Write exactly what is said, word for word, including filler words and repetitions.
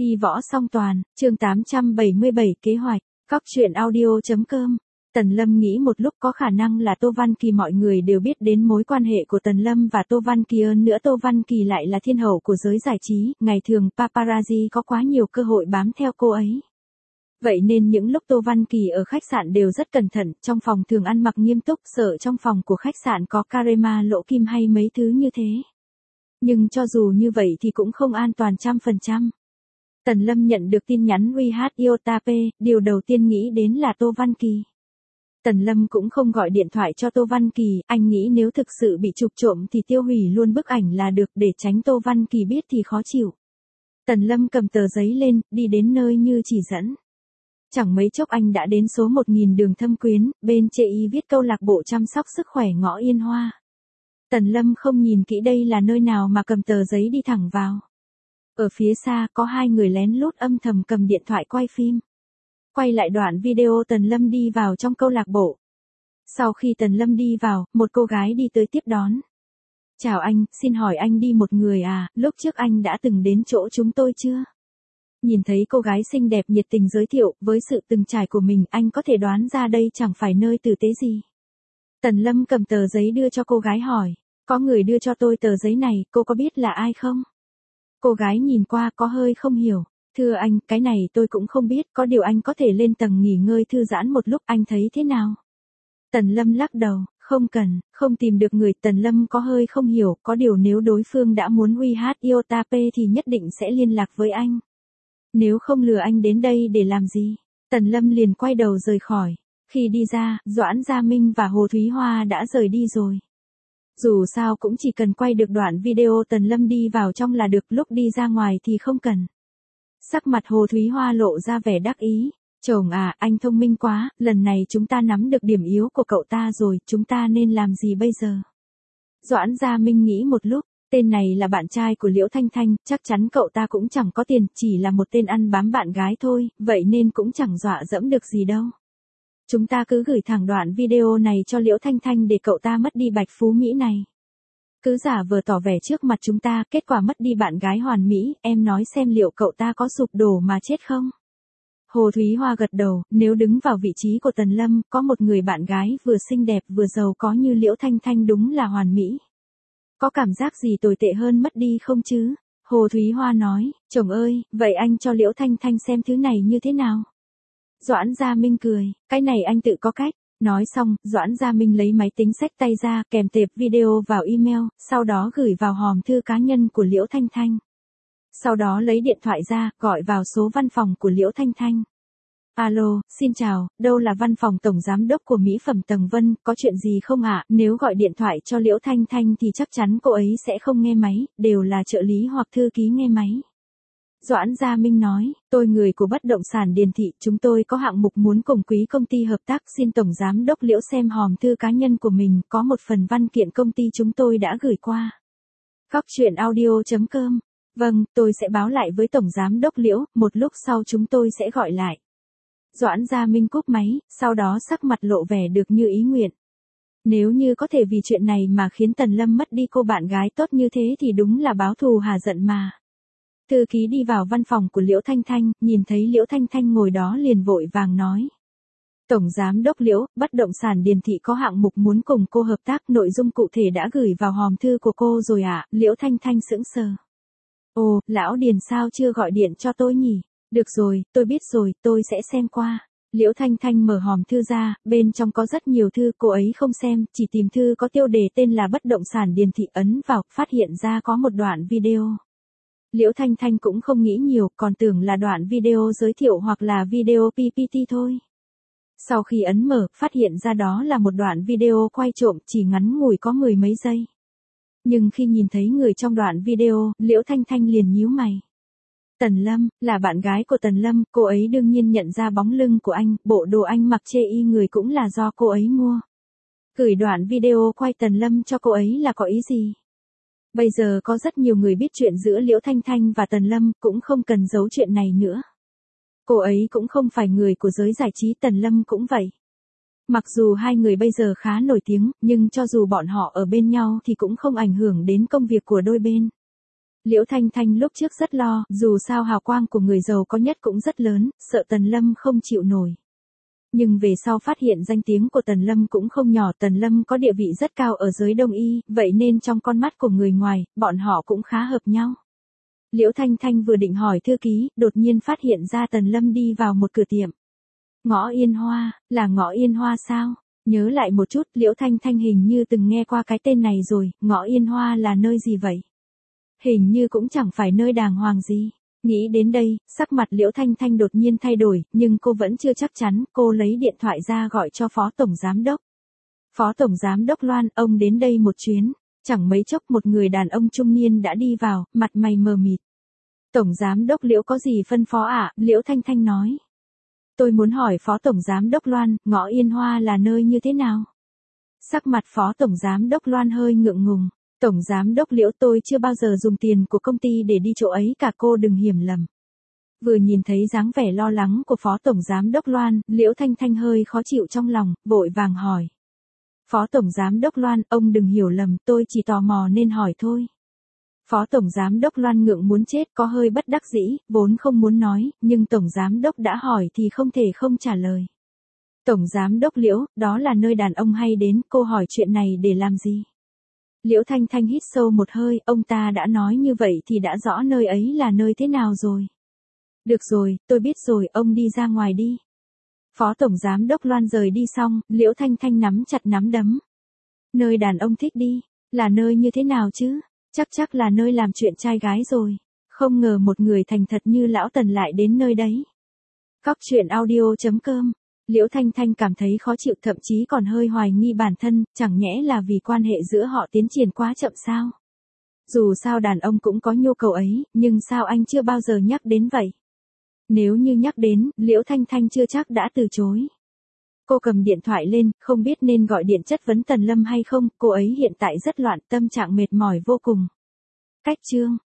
Đi võ song toàn, chương tám trăm bảy mươi bảy kế hoạch, Cóc truyện audio chấm com. Tần Lâm nghĩ một lúc có khả năng là Tô Văn Kỳ, mọi người đều biết đến mối quan hệ của Tần Lâm và Tô Văn Kỳ, hơn nữa Tô Văn Kỳ lại là thiên hậu của giới giải trí, ngày thường paparazzi có quá nhiều cơ hội bám theo cô ấy. Vậy nên những lúc Tô Văn Kỳ ở khách sạn đều rất cẩn thận, trong phòng thường ăn mặc nghiêm túc, sợ trong phòng của khách sạn có camera lỗ kim hay mấy thứ như thế. Nhưng cho dù như vậy thì cũng không an toàn trăm phần trăm. Tần Lâm nhận được tin nhắn uy hát Iotape, điều đầu tiên nghĩ đến là Tô Văn Kỳ. Tần Lâm cũng không gọi điện thoại cho Tô Văn Kỳ, anh nghĩ nếu thực sự bị chụp trộm thì tiêu hủy luôn bức ảnh là được, để tránh Tô Văn Kỳ biết thì khó chịu. Tần Lâm cầm tờ giấy lên, đi đến nơi như chỉ dẫn. Chẳng mấy chốc anh đã đến số một nghìn đường Thâm Quyến, bên chê y viết câu lạc bộ chăm sóc sức khỏe ngõ Yên Hoa. Tần Lâm không nhìn kỹ đây là nơi nào mà cầm tờ giấy đi thẳng vào. Ở phía xa có hai người lén lút âm thầm cầm điện thoại quay phim. Quay lại đoạn video Tần Lâm đi vào trong câu lạc bộ. Sau khi Tần Lâm đi vào, một cô gái đi tới tiếp đón. Chào anh, xin hỏi anh đi một người à, lúc trước anh đã từng đến chỗ chúng tôi chưa? Nhìn thấy cô gái xinh đẹp nhiệt tình giới thiệu, với sự từng trải của mình anh có thể đoán ra đây chẳng phải nơi tử tế gì. Tần Lâm cầm tờ giấy đưa cho cô gái hỏi, có người đưa cho tôi tờ giấy này, cô có biết là ai không? Cô gái nhìn qua có hơi không hiểu. Thưa anh, cái này tôi cũng không biết, có điều anh có thể lên tầng nghỉ ngơi thư giãn một lúc, anh thấy thế nào? Tần Lâm lắc đầu, không cần, không tìm được người. Tần Lâm có hơi không hiểu, có điều nếu đối phương đã muốn uy hát Iotape thì nhất định sẽ liên lạc với anh. Nếu không lừa anh đến đây để làm gì? Tần Lâm liền quay đầu rời khỏi. Khi đi ra, Doãn Gia Minh và Hồ Thúy Hoa đã rời đi rồi. Dù sao cũng chỉ cần quay được đoạn video Tần Lâm đi vào trong là được, lúc đi ra ngoài thì không cần. Sắc mặt Hồ Thúy Hoa lộ ra vẻ đắc ý. Chồng à, anh thông minh quá, lần này chúng ta nắm được điểm yếu của cậu ta rồi, chúng ta nên làm gì bây giờ? Doãn Gia Minh nghĩ một lúc, tên này là bạn trai của Liễu Thanh Thanh, chắc chắn cậu ta cũng chẳng có tiền, chỉ là một tên ăn bám bạn gái thôi, vậy nên cũng chẳng dọa dẫm được gì đâu. Chúng ta cứ gửi thẳng đoạn video này cho Liễu Thanh Thanh để cậu ta mất đi bạch phú Mỹ này. Cứ giả vờ tỏ vẻ trước mặt chúng ta, kết quả mất đi bạn gái hoàn mỹ, em nói xem liệu cậu ta có sụp đổ mà chết không? Hồ Thúy Hoa gật đầu, nếu đứng vào vị trí của Tần Lâm, có một người bạn gái vừa xinh đẹp vừa giàu có như Liễu Thanh Thanh đúng là hoàn mỹ. Có cảm giác gì tồi tệ hơn mất đi không chứ? Hồ Thúy Hoa nói, chồng ơi, vậy anh cho Liễu Thanh Thanh xem thứ này như thế nào? Doãn Gia Minh cười, cái này anh tự có cách. Nói xong, Doãn Gia Minh lấy máy tính xách tay ra, kèm tệp video vào email, sau đó gửi vào hòm thư cá nhân của Liễu Thanh Thanh. Sau đó lấy điện thoại ra, gọi vào số văn phòng của Liễu Thanh Thanh. Alo, xin chào, đâu là văn phòng tổng giám đốc của mỹ phẩm Tầng Vân, có chuyện gì không ạ? Nếu gọi điện thoại cho Liễu Thanh Thanh thì chắc chắn cô ấy sẽ không nghe máy, đều là trợ lý hoặc thư ký nghe máy. Doãn Gia Minh nói, tôi người của bất động sản Điền Thị, chúng tôi có hạng mục muốn cùng quý công ty hợp tác, xin tổng giám đốc Liễu xem hòm thư cá nhân của mình, có một phần văn kiện công ty chúng tôi đã gửi qua. Cóc truyện audio chấm com. Vâng, tôi sẽ báo lại với tổng giám đốc Liễu, một lúc sau chúng tôi sẽ gọi lại. Doãn Gia Minh cúp máy, sau đó sắc mặt lộ vẻ được như ý nguyện. Nếu như có thể vì chuyện này mà khiến Tần Lâm mất đi cô bạn gái tốt như thế thì đúng là báo thù hà giận mà. Thư ký đi vào văn phòng của Liễu Thanh Thanh, nhìn thấy Liễu Thanh Thanh ngồi đó liền vội vàng nói. Tổng giám đốc Liễu, bất động sản Điền Thị có hạng mục muốn cùng cô hợp tác, nội dung cụ thể đã gửi vào hòm thư của cô rồi ạ. À? Liễu Thanh Thanh sững sờ. Ồ, lão Điền sao chưa gọi điện cho tôi nhỉ? Được rồi, tôi biết rồi, tôi sẽ xem qua. Liễu Thanh Thanh mở hòm thư ra, bên trong có rất nhiều thư, cô ấy không xem, chỉ tìm thư có tiêu đề tên là bất động sản Điền Thị, ấn vào, phát hiện ra có một đoạn video. Liễu Thanh Thanh cũng không nghĩ nhiều, còn tưởng là đoạn video giới thiệu hoặc là video pê pê tê thôi. Sau khi ấn mở, phát hiện ra đó là một đoạn video quay trộm, chỉ ngắn ngủi có mười mấy giây. Nhưng khi nhìn thấy người trong đoạn video, Liễu Thanh Thanh liền nhíu mày. Tần Lâm, là bạn gái của Tần Lâm, cô ấy đương nhiên nhận ra bóng lưng của anh, bộ đồ anh mặc chê y người cũng là do cô ấy mua. Gửi đoạn video quay Tần Lâm cho cô ấy là có ý gì? Bây giờ có rất nhiều người biết chuyện giữa Liễu Thanh Thanh và Tần Lâm, cũng không cần giấu chuyện này nữa. Cô ấy cũng không phải người của giới giải trí, Tần Lâm cũng vậy. Mặc dù hai người bây giờ khá nổi tiếng, nhưng cho dù bọn họ ở bên nhau thì cũng không ảnh hưởng đến công việc của đôi bên. Liễu Thanh Thanh lúc trước rất lo, dù sao hào quang của người giàu có nhất cũng rất lớn, sợ Tần Lâm không chịu nổi. Nhưng về sau phát hiện danh tiếng của Tần Lâm cũng không nhỏ, Tần Lâm có địa vị rất cao ở giới đông y, vậy nên trong con mắt của người ngoài, bọn họ cũng khá hợp nhau. Liễu Thanh Thanh vừa định hỏi thư ký, đột nhiên phát hiện ra Tần Lâm đi vào một cửa tiệm. Ngõ Yên Hoa, là Ngõ Yên Hoa sao? Nhớ lại một chút, Liễu Thanh Thanh hình như từng nghe qua cái tên này rồi, Ngõ Yên Hoa là nơi gì vậy? Hình như cũng chẳng phải nơi đàng hoàng gì. Nghĩ đến đây, sắc mặt Liễu Thanh Thanh đột nhiên thay đổi, nhưng cô vẫn chưa chắc chắn, cô lấy điện thoại ra gọi cho Phó Tổng Giám Đốc. Phó Tổng Giám Đốc Loan, ông đến đây một chuyến. Chẳng mấy chốc một người đàn ông trung niên đã đi vào, mặt mày mờ mịt. Tổng Giám Đốc Liễu có gì phân phó ạ? À? Liễu Thanh Thanh nói. Tôi muốn hỏi Phó Tổng Giám Đốc Loan, Ngõ Yên Hoa là nơi như thế nào? Sắc mặt Phó Tổng Giám Đốc Loan hơi ngượng ngùng. Tổng Giám Đốc Liễu, tôi chưa bao giờ dùng tiền của công ty để đi chỗ ấy cả, cô đừng hiểu lầm. Vừa nhìn thấy dáng vẻ lo lắng của Phó Tổng Giám Đốc Loan, Liễu Thanh Thanh hơi khó chịu trong lòng, vội vàng hỏi. Phó Tổng Giám Đốc Loan, ông đừng hiểu lầm, tôi chỉ tò mò nên hỏi thôi. Phó Tổng Giám Đốc Loan ngượng muốn chết, có hơi bất đắc dĩ, vốn không muốn nói, nhưng Tổng Giám Đốc đã hỏi thì không thể không trả lời. Tổng Giám Đốc Liễu, đó là nơi đàn ông hay đến, cô hỏi chuyện này để làm gì? Liễu Thanh Thanh hít sâu một hơi, ông ta đã nói như vậy thì đã rõ nơi ấy là nơi thế nào rồi. Được rồi, tôi biết rồi, ông đi ra ngoài đi. Phó Tổng Giám Đốc Loan rời đi xong, Liễu Thanh Thanh nắm chặt nắm đấm. Nơi đàn ông thích đi, là nơi như thế nào chứ? Chắc chắc là nơi làm chuyện trai gái rồi. Không ngờ một người thành thật như lão Tần lại đến nơi đấy. Cóc truyện audio chấm com. Liễu Thanh Thanh cảm thấy khó chịu, thậm chí còn hơi hoài nghi bản thân, chẳng nhẽ là vì quan hệ giữa họ tiến triển quá chậm sao? Dù sao đàn ông cũng có nhu cầu ấy, nhưng sao anh chưa bao giờ nhắc đến vậy? Nếu như nhắc đến, Liễu Thanh Thanh chưa chắc đã từ chối. Cô cầm điện thoại lên, không biết nên gọi điện chất vấn Tần Lâm hay không, cô ấy hiện tại rất loạn, tâm trạng mệt mỏi vô cùng. Cách chương